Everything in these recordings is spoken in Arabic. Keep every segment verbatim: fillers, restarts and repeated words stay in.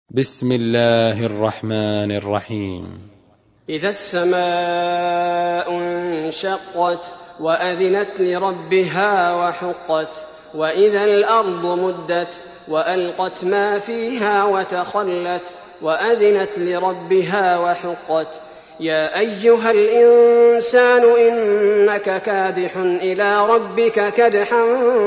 بسم الله الرحمن الرحيم. إذا السماء انشقت وأذنت لربها وحقت وإذا الأرض مدت وألقت ما فيها وتخلت وأذنت لربها وحقت يا أيها الإنسان إنك كادح إلى ربك كدحا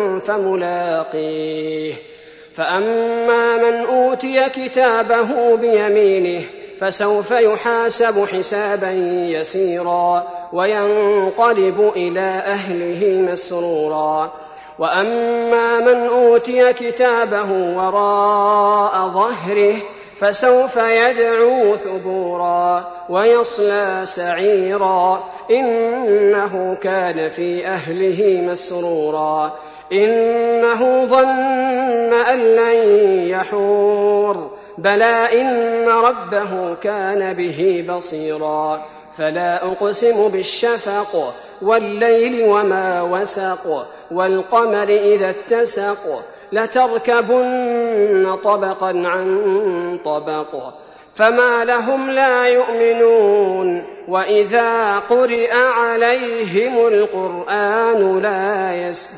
فملاقيه فأما من أوتي كتابه بيمينه فسوف يحاسب حسابا يسيرا وينقلب إلى أهله مسرورا وأما من أوتي كتابه وراء ظهره فسوف يدعو ثبورا ويصلى سعيرا إنه كان في أهله مسرورا إنه ظن أن لن يحور بلى إن ربه كان به بصيرا فلا أقسم بالشفق والليل وما وسق والقمر إذا اتسق لتركبن طبقا عن طبق فما لهم لا يؤمنون وإذا قرئ عليهم القرآن لا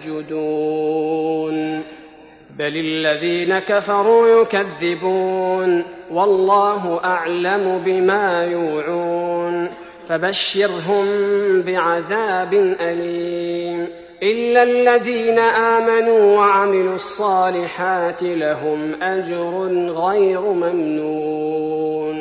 يسجدون بل الذين كفروا يكذبون والله أعلم بما يوعون فبشرهم بعذاب أليم إلا الذين آمنوا وعملوا الصالحات لهم أجر غير ممنون.